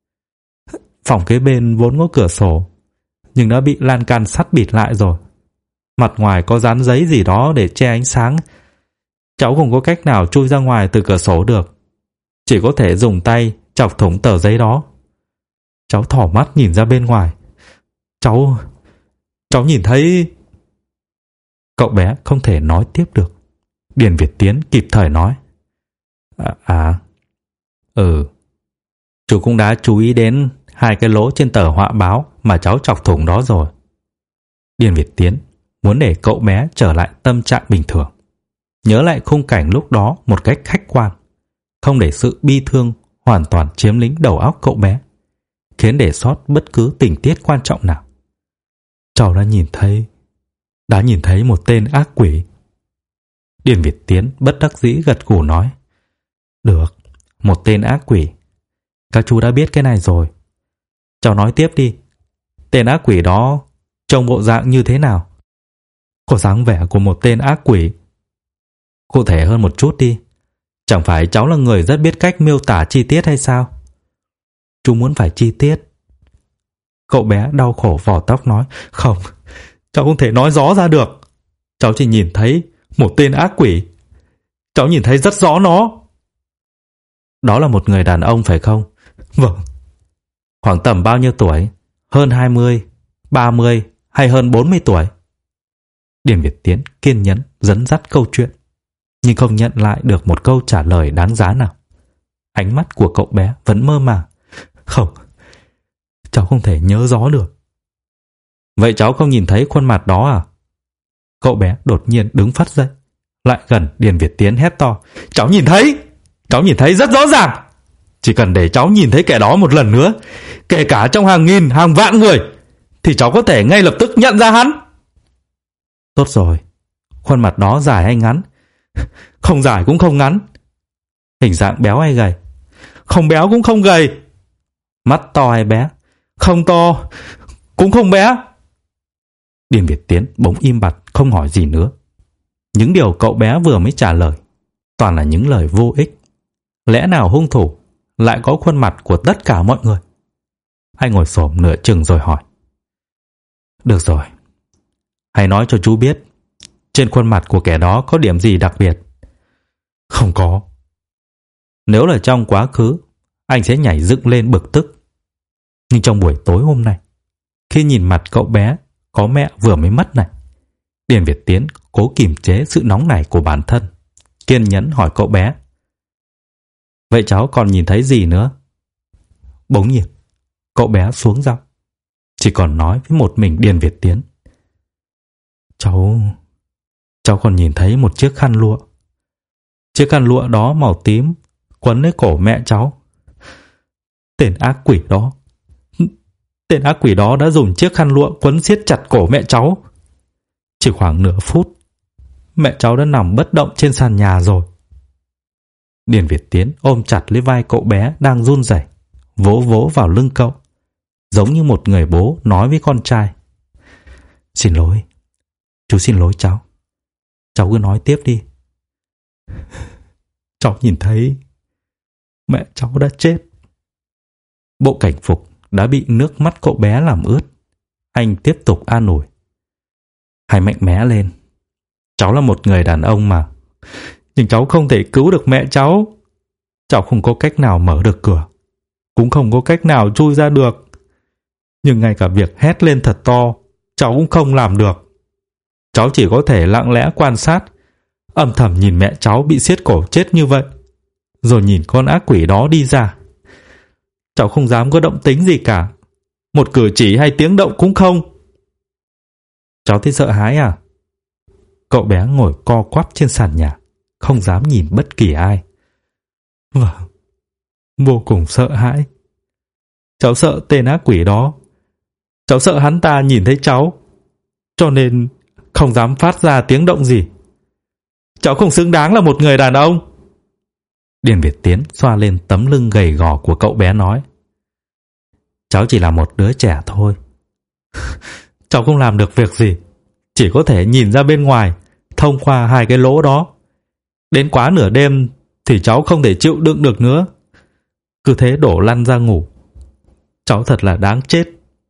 Phòng kế bên vốn có cửa sổ, nhưng đã bị lan can sắt bịt lại rồi. Mặt ngoài có dán giấy gì đó để che ánh sáng. Cháu không có cách nào chui ra ngoài từ cửa sổ được, chỉ có thể dùng tay chọc thủng tờ giấy đó. Cháu thỏ mắt nhìn ra bên ngoài. Cháu... Cháu nhìn thấy... Cậu bé không thể nói tiếp được. Điền Việt Tiến kịp thời nói. À... à ừ chú cũng đã chú ý đến hai cái lỗ trên tờ họa báo mà cháu chọc thủng đó rồi. Điền Việt Tiến muốn để cậu bé trở lại tâm trạng bình thường, nhớ lại khung cảnh lúc đó một cách khách quan, không để sự bi thương hoàn toàn chiếm lĩnh đầu óc cậu bé, khiến để sót bất cứ tình tiết quan trọng nào. Cháu đã nhìn thấy, đã nhìn thấy một tên ác quỷ. Điền Việt Tiến bất đắc dĩ gật gù nói. Được, một tên ác quỷ. Các chú đã biết cái này rồi. Cháu nói tiếp đi. Tên ác quỷ đó trông bộ dạng như thế nào? Có dáng vẻ của một tên ác quỷ. Cụ thể hơn một chút đi. Chẳng phải cháu là người rất biết cách miêu tả chi tiết hay sao? Chú muốn phải chi tiết. Cậu bé đau khổ vò tóc nói. Không, cháu không thể nói rõ ra được. Cháu chỉ nhìn thấy một tên ác quỷ. Cháu nhìn thấy rất rõ nó. Đó là một người đàn ông phải không? Vâng. Khoảng tầm bao nhiêu tuổi? Hơn hai mươi, ba mươi hay hơn bốn mươi tuổi? Điền Việt Tiến kiên nhẫn dẫn dắt câu chuyện, nhưng không nhận lại được một câu trả lời đáng giá nào. Ánh mắt của cậu bé vẫn mơ màng. Không, cháu không thể nhớ rõ được. Vậy cháu không nhìn thấy khuôn mặt đó à? Cậu bé đột nhiên đứng phát dậy, lại gần Điền Việt Tiến hét to. Cháu nhìn thấy! Cháu nhìn thấy rất rõ ràng! Chỉ cần để cháu nhìn thấy kẻ đó một lần nữa, kể cả trong hàng nghìn, hàng vạn người, thì cháu có thể ngay lập tức nhận ra hắn. Tốt rồi, khuôn mặt đó dài hay ngắn? Không dài cũng không ngắn. Hình dạng béo hay gầy? Không béo cũng không gầy. Mắt to hay bé? Không to, cũng không bé. Điền Việt Tiến bỗng im bặt, không hỏi gì nữa. Những điều cậu bé vừa mới trả lời toàn là những lời vô ích. Lẽ nào hung thủ lại có khuôn mặt của tất cả mọi người? Anh ngồi xổm nửa chừng rồi hỏi. Được rồi, hãy nói cho chú biết, trên khuôn mặt của kẻ đó có điểm gì đặc biệt? Không có. Nếu là trong quá khứ anh sẽ nhảy dựng lên bực tức. Nhưng trong buổi tối hôm nay, khi nhìn mặt cậu bé có mẹ vừa mới mất này, Điền Việt Tiến cố kiềm chế sự nóng nảy của bản thân, kiên nhẫn hỏi cậu bé: "Vậy cháu còn nhìn thấy gì nữa?" Bỗng nhiên, cậu bé xuống giọng, chỉ còn nói với một mình Điền Việt Tiến: Cháu... Cháu còn nhìn thấy một chiếc khăn lụa. Chiếc khăn lụa đó màu tím, quấn lấy cổ mẹ cháu. Tên ác quỷ đó Tên ác quỷ đó đã dùng chiếc khăn lụa quấn siết chặt cổ mẹ cháu. Chỉ khoảng nửa phút, mẹ cháu đã nằm bất động trên sàn nhà rồi. Điền Việt Tiến ôm chặt lấy vai cậu bé đang run rẩy, vỗ vỗ vào lưng cậu, giống như một người bố nói với con trai: "Xin lỗi, chú xin lỗi cháu. Cháu cứ nói tiếp đi." "Cháu nhìn thấy mẹ cháu đã chết." Bộ cảnh phục đã bị nước mắt cậu bé làm ướt. Anh tiếp tục an ủi: "Hãy mạnh mẽ lên. Cháu là một người đàn ông mà. Nhưng cháu không thể cứu được mẹ cháu. Cháu không có cách nào mở được cửa, cũng không có cách nào chui ra được. Nhưng ngay cả việc hét lên thật to, cháu cũng không làm được. Cháu chỉ có thể lặng lẽ quan sát, âm thầm nhìn mẹ cháu bị siết cổ chết như vậy, rồi nhìn con ác quỷ đó đi ra. Cháu không dám có động tĩnh gì cả, một cử chỉ hay tiếng động cũng không." "Cháu thấy sợ hãi à?" Cậu bé ngồi co quắp trên sàn nhà, không dám nhìn bất kỳ ai. "Vâng, vô cùng sợ hãi. Cháu sợ tên ác quỷ đó. Cháu sợ hắn ta nhìn thấy cháu, cho nên không dám phát ra tiếng động gì. Cháu không xứng đáng là một người đàn ông." Điền Việt Tiến xoa lên tấm lưng gầy gò của cậu bé nói: "Cháu chỉ là một đứa trẻ thôi. Cháu không làm được việc gì, chỉ có thể nhìn ra bên ngoài thông qua hai cái lỗ đó. Đến quá nửa đêm thì cháu không thể chịu đựng được nữa, cứ thế đổ lăn ra ngủ. Cháu thật là đáng chết."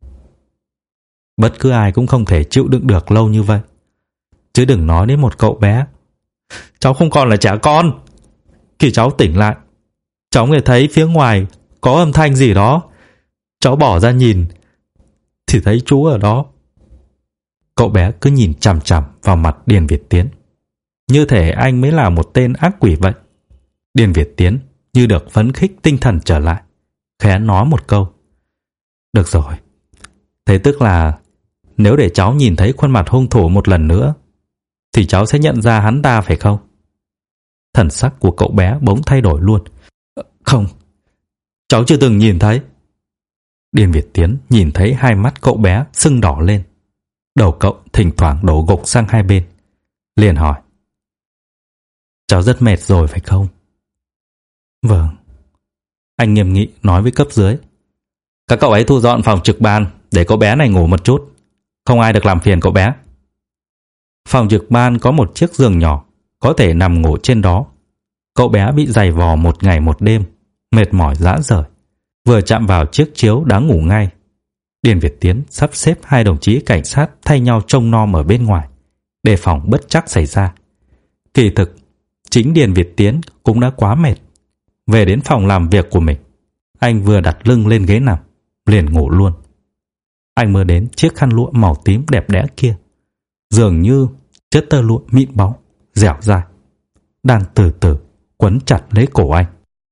Bất cứ ai cũng không thể chịu đựng được lâu như vậy, chứ đừng nói đến một cậu bé. "Cháu không còn là trẻ con." Khi cháu tỉnh lại, cháu nghe thấy phía ngoài có âm thanh gì đó. Cháu bỏ ra nhìn thì thấy chú ở đó." Cậu bé cứ nhìn chằm chằm vào mặt Điền Việt Tiến, như thể anh mới là một tên ác quỷ vậy. Điền Việt Tiến như được phấn khích tinh thần trở lại, khẽ nói một câu: "Được rồi. Thế tức là nếu để cháu nhìn thấy khuôn mặt hung thủ một lần nữa, thì cháu sẽ nhận ra hắn ta phải không?" Thần sắc của cậu bé bỗng thay đổi luôn. "Không, cháu chưa từng nhìn thấy." Điền Việt Tiến nhìn thấy hai mắt cậu bé sưng đỏ lên, đầu cậu thỉnh thoảng đổ gục sang hai bên, liền hỏi: "Cháu rất mệt rồi phải không?" "Vâng." Anh nghiêm nghị nói với cấp dưới: "Các cậu ấy thu dọn phòng trực ban để cậu bé này ngủ một chút, không ai được làm phiền cậu bé." Phòng trực ban có một chiếc giường nhỏ, có thể nằm ngủ trên đó. Cậu bé bị giày vò một ngày một đêm, mệt mỏi rã rời, vừa chạm vào chiếc chiếu đã ngủ ngay. Điền Việt Tiến sắp xếp hai đồng chí cảnh sát thay nhau trông nom ở bên ngoài, đề phòng bất trắc xảy ra. Kỳ thực, chính Điền Việt Tiến cũng đã quá mệt. Về đến phòng làm việc của mình, anh vừa đặt lưng lên ghế nằm, liền ngủ luôn. Anh mơ đến chiếc khăn lụa màu tím đẹp đẽ kia, dường như chất tơ lụa mịn bóng, dẻo dai, đang từ từ quấn chặt lấy cổ anh.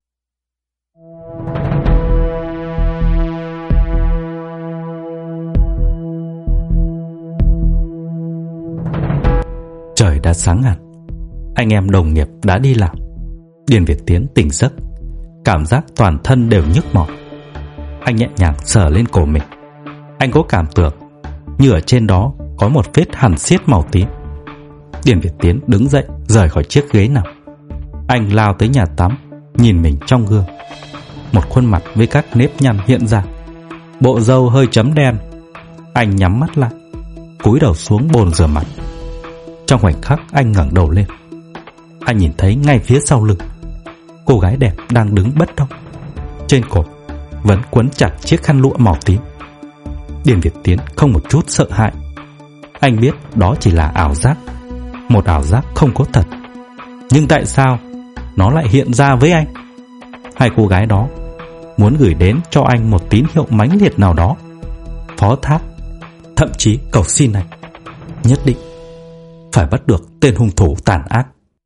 Trời đã sáng hẳn, anh em đồng nghiệp đã đi làm. Điền Việt Tiến tỉnh giấc, cảm giác toàn thân đều nhức mỏi. Anh nhẹ nhàng sờ lên cổ mình. Anh có cảm tưởng như ở trên đó có một vết hằn xiết màu tím. Điền Việt Tiến đứng dậy rời khỏi chiếc ghế nằm. Anh lao tới nhà tắm, nhìn mình trong gương. Một khuôn mặt với các nếp nhăn hiện ra, bộ râu hơi chấm đen. Anh nhắm mắt lại, cúi đầu xuống bồn rửa mặt. Trong khoảnh khắc anh ngẩng đầu lên, anh nhìn thấy ngay phía sau lưng cô gái đẹp đang đứng bất động, trên cổ vẫn quấn chặt chiếc khăn lụa màu tím. Điền Việt Tiến không một chút sợ hãi. Anh biết đó chỉ là ảo giác, một ảo giác không có thật. Nhưng tại sao nó lại hiện ra với anh? Hai cô gái đó muốn gửi đến cho anh một tín hiệu mãnh liệt nào đó, phó thác, thậm chí cầu xin anh nhất định phải bắt được tên hung thủ tàn ác.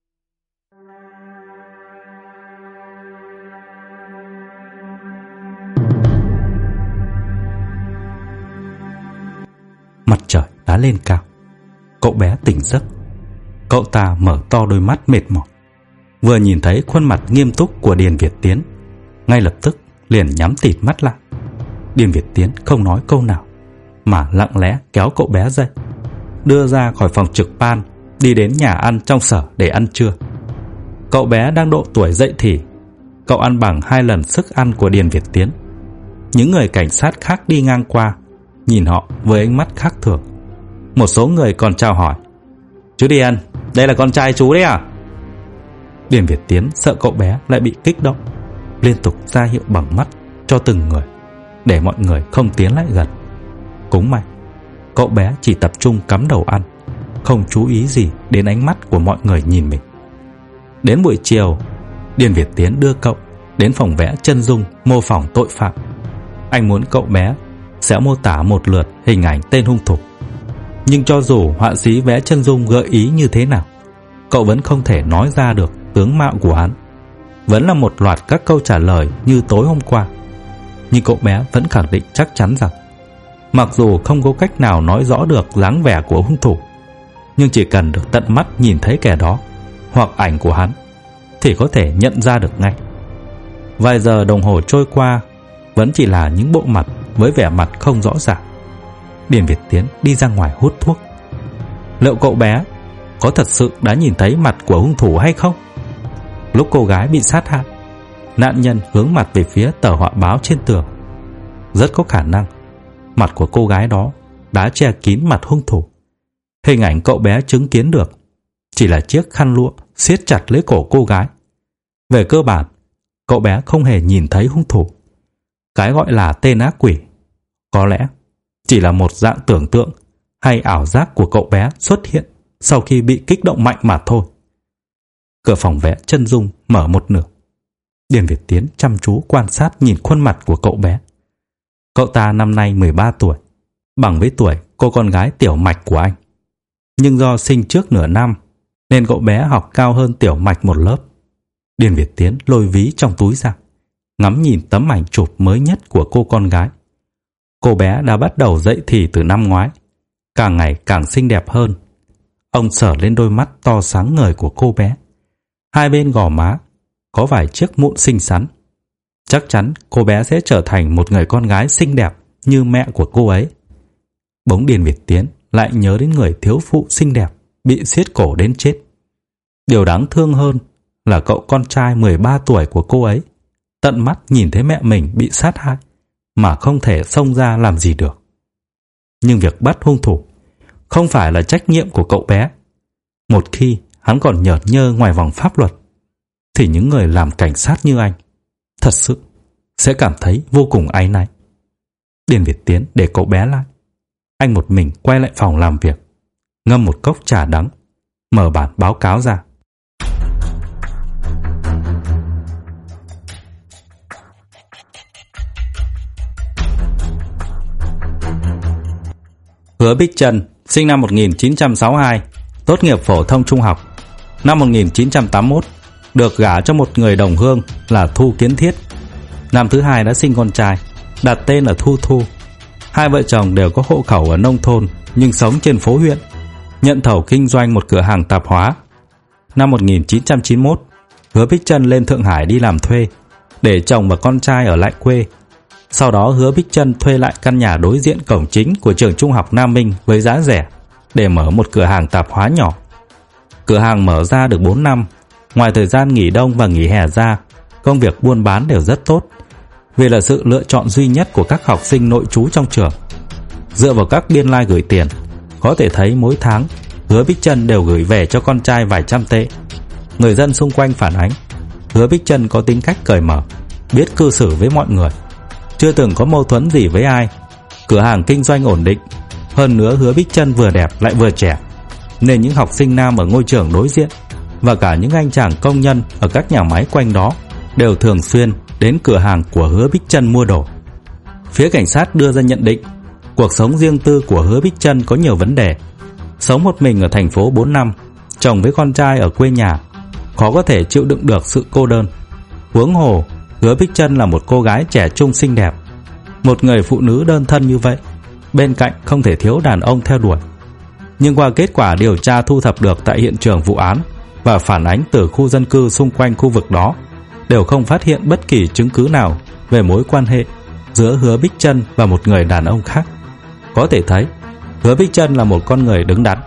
Mặt trời đã lên cao. Cậu bé tỉnh giấc. Cậu ta mở to đôi mắt mệt mỏi, vừa nhìn thấy khuôn mặt nghiêm túc của Điền Việt Tiến, ngay lập tức liền nhắm tịt mắt lại. Điền Việt Tiến không nói câu nào, mà lặng lẽ kéo cậu bé dậy, đưa ra khỏi phòng trực ban, đi đến nhà ăn trong sở để ăn trưa. Cậu bé đang độ tuổi dậy thì, cậu ăn bằng hai lần sức ăn của Điền Việt Tiến. Những người cảnh sát khác đi ngang qua nhìn họ với ánh mắt khác thường. Một số người còn chào hỏi: "Chú Điền, đây là con trai chú đấy à?" Điền Việt Tiến sợ cậu bé lại bị kích động, liên tục ra hiệu bằng mắt cho từng người để mọi người không tiến lại gần. Cũng may cậu bé chỉ tập trung cắm đầu ăn, không chú ý gì đến ánh mắt của mọi người nhìn mình. Đến buổi chiều, Điền Việt Tiến đưa cậu đến phòng vẽ chân dung mô phỏng tội phạm. Anh muốn cậu bé sẽ mô tả một lượt hình ảnh tên hung thủ. Nhưng cho dù họa sĩ vẽ chân dung gợi ý như thế nào, cậu vẫn không thể nói ra được tướng mạo của hắn. Vẫn là một loạt các câu trả lời như tối hôm qua. Nhưng cậu bé vẫn khẳng định chắc chắn rằng mặc dù không có cách nào nói rõ được dáng vẻ của hung thủ, nhưng chỉ cần được tận mắt nhìn thấy kẻ đó hoặc ảnh của hắn thì có thể nhận ra được ngay. Vài giờ đồng hồ trôi qua, vẫn chỉ là những bộ mặt với vẻ mặt không rõ ràng. Điền Việt Tiến đi ra ngoài hút thuốc. Liệu cậu bé có thật sự đã nhìn thấy mặt của hung thủ hay không? Lúc cô gái bị sát hại, nạn nhân hướng mặt về phía tờ họa báo trên tường. Rất có khả năng mặt của cô gái đó đã che kín mặt hung thủ. Hình ảnh cậu bé chứng kiến được chỉ là chiếc khăn lụa siết chặt lấy cổ cô gái. Về cơ bản, cậu bé không hề nhìn thấy hung thủ. Cái gọi là tên ác quỷ có lẽ chỉ là một dạng tưởng tượng hay ảo giác của cậu bé xuất hiện sau khi bị kích động mạnh mà thôi. Cửa phòng vẽ chân dung mở một nửa. Điền Việt Tiến chăm chú quan sát nhìn khuôn mặt của cậu bé. Cậu ta năm nay mười ba tuổi, bằng với tuổi cô con gái Tiểu Mạch của anh. Nhưng do sinh trước nửa năm nên cậu bé học cao hơn Tiểu Mạch một lớp. Điền Việt Tiến lôi ví trong túi ra, ngắm nhìn tấm ảnh chụp mới nhất của cô con gái. Cô bé đã bắt đầu dậy thì từ năm ngoái, càng ngày càng xinh đẹp hơn. Ông sờ lên đôi mắt to sáng ngời của cô bé. Hai bên gò má có vài chiếc mụn xinh xắn. Chắc chắn cô bé sẽ trở thành một người con gái xinh đẹp như mẹ của cô ấy. Bỗng Điền Việt Tiến lại nhớ đến người thiếu phụ xinh đẹp bị siết cổ đến chết. Điều đáng thương hơn là cậu con trai mười ba tuổi của cô ấy tận mắt nhìn thấy mẹ mình bị sát hại mà không thể xông ra làm gì được. Nhưng việc bắt hung thủ không phải là trách nhiệm của cậu bé. Một khi hắn còn nhởn nhơ ngoài vòng pháp luật thì những người làm cảnh sát như anh thật sự sẽ cảm thấy vô cùng áy náy. Điền Việt Tiến để cậu bé lại. Anh một mình quay lại phòng làm việc, ngâm một cốc trà đắng, mở bản báo cáo ra. Hứa Bích Trân, sinh năm một nghìn chín trăm sáu mươi hai, tốt nghiệp phổ thông trung học. Năm một nghìn chín trăm tám mươi mốt, được gả cho một người đồng hương là Thu Kiến Thiết. Năm thứ hai đã sinh con trai, đặt tên là Thu Thu. Hai vợ chồng đều có hộ khẩu ở nông thôn nhưng sống trên phố huyện, nhận thầu kinh doanh một cửa hàng tạp hóa. Năm một nghìn chín trăm chín mươi mốt, Hứa Bích Trân lên Thượng Hải đi làm thuê, để chồng và con trai ở lại quê. Sau đó Hứa Bích Trân thuê lại căn nhà đối diện cổng chính của trường trung học Nam Minh với giá rẻ để mở một cửa hàng tạp hóa nhỏ. Cửa hàng mở ra được bốn năm, ngoài thời gian nghỉ đông và nghỉ hè ra, công việc buôn bán đều rất tốt, vì là sự lựa chọn duy nhất của các học sinh nội trú trong trường. Dựa vào các biên lai gửi tiền, có thể thấy mỗi tháng Hứa Bích Trân đều gửi về cho con trai vài trăm tệ. Người dân xung quanh phản ánh Hứa Bích Trân có tính cách cởi mở, biết cư xử với mọi người, chưa từng có mâu thuẫn gì với ai. Cửa hàng kinh doanh ổn định. Hơn nữa Hứa Bích Trân vừa đẹp lại vừa trẻ, nên những học sinh nam ở ngôi trường đối diện và cả những anh chàng công nhân ở các nhà máy quanh đó đều thường xuyên đến cửa hàng của Hứa Bích Trân mua đồ. Phía cảnh sát đưa ra nhận định cuộc sống riêng tư của Hứa Bích Trân có nhiều vấn đề. Sống một mình ở thành phố bốn năm, chồng với con trai ở quê nhà, khó có thể chịu đựng được sự cô đơn. Huống hồ Hứa Bích Trân là một cô gái trẻ trung xinh đẹp. Một người phụ nữ đơn thân như vậy, bên cạnh không thể thiếu đàn ông theo đuổi. Nhưng qua kết quả điều tra thu thập được tại hiện trường vụ án và phản ánh từ khu dân cư xung quanh khu vực đó, đều không phát hiện bất kỳ chứng cứ nào về mối quan hệ giữa Hứa Bích Trân và một người đàn ông khác. Có thể thấy Hứa Bích Trân là một con người đứng đắn.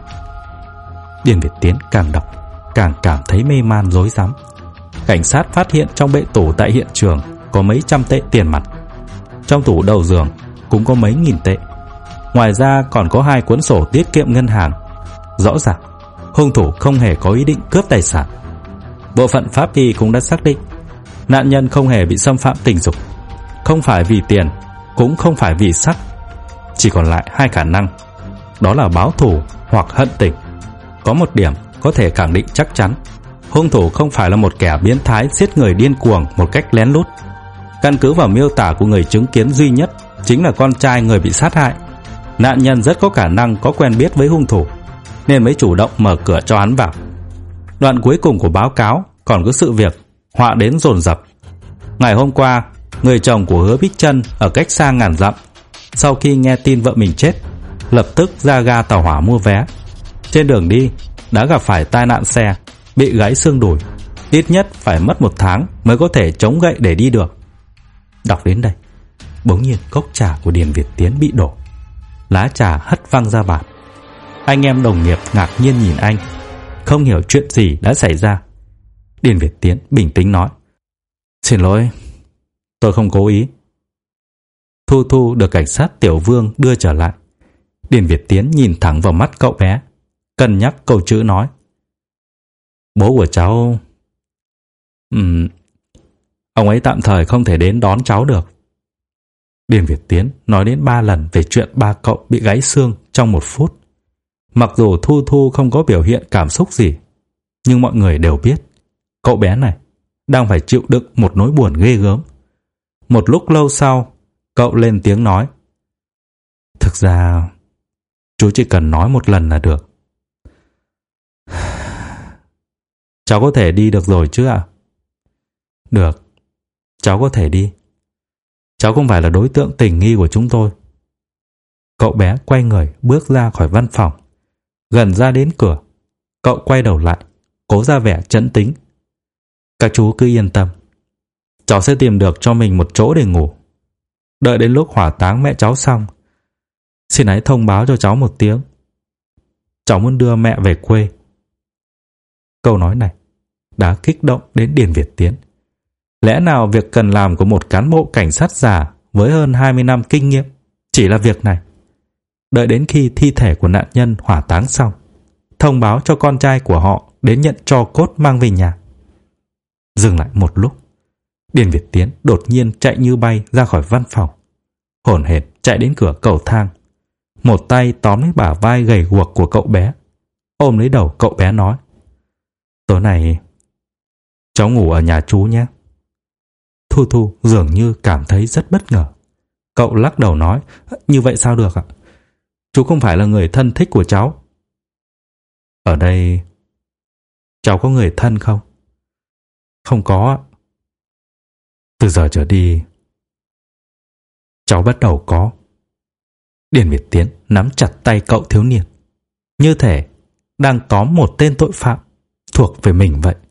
Điền Việt Tiến càng đọc càng cảm thấy mê man rối rắm. Cảnh sát phát hiện trong bệ tủ tại hiện trường có mấy trăm tệ tiền mặt. Trong tủ đầu giường cũng có mấy nghìn tệ. Ngoài ra còn có hai cuốn sổ tiết kiệm ngân hàng. Rõ ràng hung thủ không hề có ý định cướp tài sản. Bộ phận pháp y cũng đã xác định nạn nhân không hề bị xâm phạm tình dục, không phải vì tiền, cũng không phải vì sắc. Chỉ còn lại hai khả năng, đó là báo thù hoặc hận tình. Có một điểm có thể khẳng định chắc chắn, hung thủ không phải là một kẻ biến thái giết người điên cuồng một cách lén lút. Căn cứ vào miêu tả của người chứng kiến duy nhất chính là con trai người bị sát hại, nạn nhân rất có khả năng có quen biết với hung thủ nên mới chủ động mở cửa cho hắn vào. Đoạn cuối cùng của báo cáo còn có sự việc họa đến dồn dập. Ngày hôm qua, người chồng của Hứa Bích Trân ở cách xa ngàn dặm, sau khi nghe tin vợ mình chết, lập tức ra ga tàu hỏa mua vé. Trên đường đi đã gặp phải tai nạn xe, bị gãy xương đùi, ít nhất phải mất một tháng mới có thể chống gậy để đi được. Đọc đến đây, bỗng nhiên cốc trà của Điền Việt Tiến bị đổ, lá trà hất văng ra bàn. Anh em đồng nghiệp ngạc nhiên nhìn anh, không hiểu chuyện gì đã xảy ra. Điền Việt Tiến bình tĩnh nói: "Xin lỗi, tôi không cố ý." Thu Thu được cảnh sát Tiểu Vương đưa trở lại. Điền Việt Tiến nhìn thẳng vào mắt cậu bé, cân nhắc câu chữ nói: "Bố của cháu... Ừm... ông ấy tạm thời không thể đến đón cháu được." Điền Việt Tiến nói đến ba lần về chuyện ba cậu bị gãy xương trong một phút. Mặc dù Thu Thu không có biểu hiện cảm xúc gì, nhưng mọi người đều biết cậu bé này đang phải chịu đựng một nỗi buồn ghê gớm. Một lúc lâu sau, cậu lên tiếng nói: "Thực ra, chú chỉ cần nói một lần là được." "Cháu có thể đi được rồi chứ ạ?" "Được, cháu có thể đi. Cháu không phải là đối tượng tình nghi của chúng tôi." Cậu bé quay người bước ra khỏi văn phòng. Gần ra đến cửa, cậu quay đầu lại, cố ra vẻ trấn tĩnh: "Các chú cứ yên tâm, cháu sẽ tìm được cho mình một chỗ để ngủ. Đợi đến lúc hỏa táng mẹ cháu xong, xin hãy thông báo cho cháu một tiếng. Cháu muốn đưa mẹ về quê." Câu nói này đã kích động đến Điền Việt Tiến. Lẽ nào việc cần làm của một cán bộ cảnh sát già với hơn hai mươi năm kinh nghiệm chỉ là việc này? Đợi đến khi thi thể của nạn nhân hỏa táng xong, thông báo cho con trai của họ đến nhận tro cốt mang về nhà. Dừng lại một lúc, Điền Việt Tiến đột nhiên chạy như bay ra khỏi văn phòng, hổn hển chạy đến cửa cầu thang, một tay tóm lấy bả vai gầy guộc của cậu bé, ôm lấy đầu cậu bé nói: "Tối nay cháu ngủ ở nhà chú nhé." Thu Thu dường như cảm thấy rất bất ngờ. Cậu lắc đầu nói: "Như vậy sao được ạ? Chú không phải là người thân thích của cháu." "Ở đây cháu có người thân không?" "Không có. Từ giờ trở đi cháu bắt đầu có." Điền Việt Tiến nắm chặt tay cậu thiếu niên, như thể đang tóm một tên tội phạm thuộc về mình vậy.